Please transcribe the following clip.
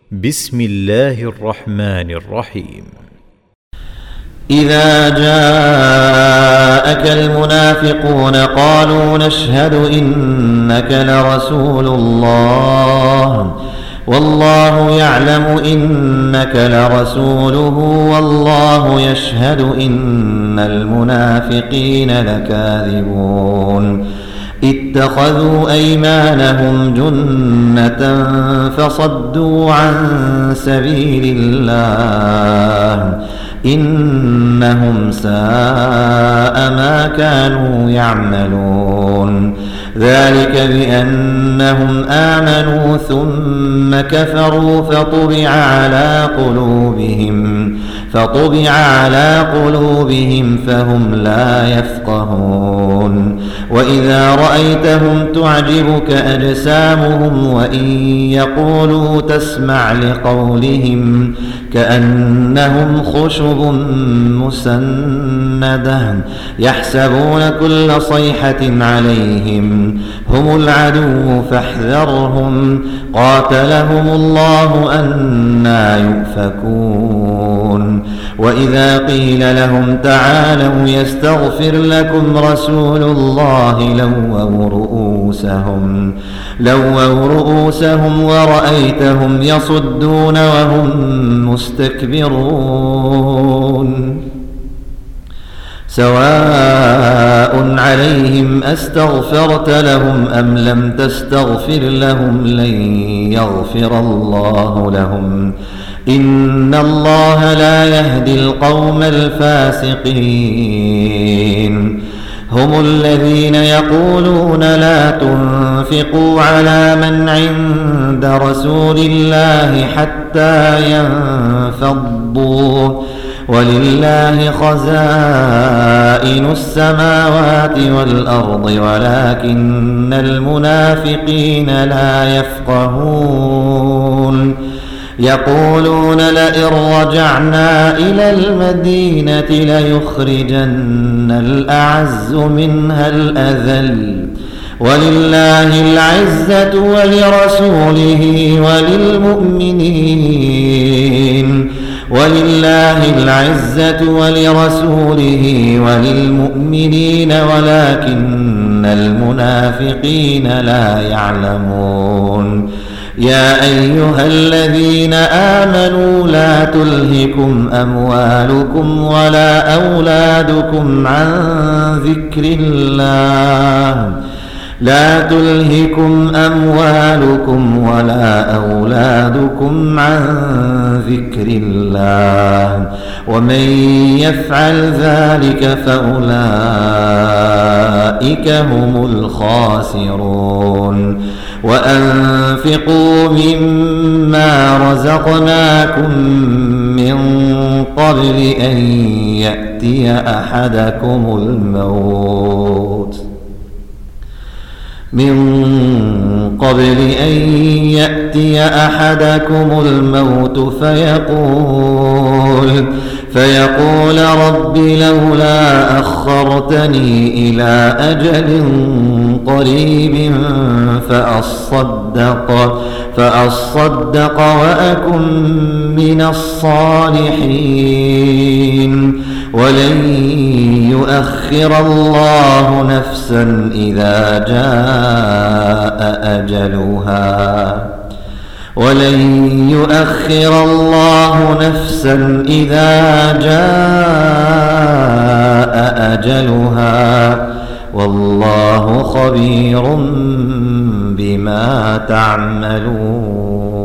بسم الله الرحمن الرحيم. إذا جاءك المنافقون قالوا نشهد إنك لرسول الله والله يعلم إنك لرسوله والله يشهد إن المنافقين لكاذبون اتخذوا أيمانهم جنة فصدوا عن سبيل الله إنهم ساء ما كانوا يعملون ذلك بأنهم آمنوا ثم كفروا فطبع على قلوبهم فهم لا يفقهون وإذا رأيتهم تعجبك أجسامهم وإن يقولوا تسمع لقولهم كأنهم خشب مسندة يحسبون كل صيحة عليهم هم العدو فاحذرهم قاتلهم الله أنى يؤفكون وإذا قيل لهم تعالوا يستغفر لكم رسول الله لووا رؤوسهم ورأيتهم يصدون وهم مستكبرون سواء عليهم أستغفرت لهم أم لم تستغفر لهم لن يغفر الله لهم إن الله لا يهدي القوم الفاسقين هم الذين يقولون لا تنفقوا على من عند رسول الله حتى ينفضوا ولله خزائن السماوات والأرض ولكن المنافقين لا يفقهون يقولون لئن رجعنا إلى المدينة ليخرجن الأعز منها الأذل ولله العزة ولرسوله وللمؤمنين ولكن المنافقين لا يعلمون يا أيها الذين آمنوا لا تلهكم أموالكم ولا أولادكم عن ذكر الله ومن يفعل ذلك فأولئك هم الخاسرون وأنفقوا مما رزقناكم من قبل أن يأتي أحدكم الموت فيقول رب لولا أخرتني إلى أجل قريب فأصدق وأكن من الصالحين ولن يؤخر الله نفسا إذا جاء أجلها والله خبير بما تعملون.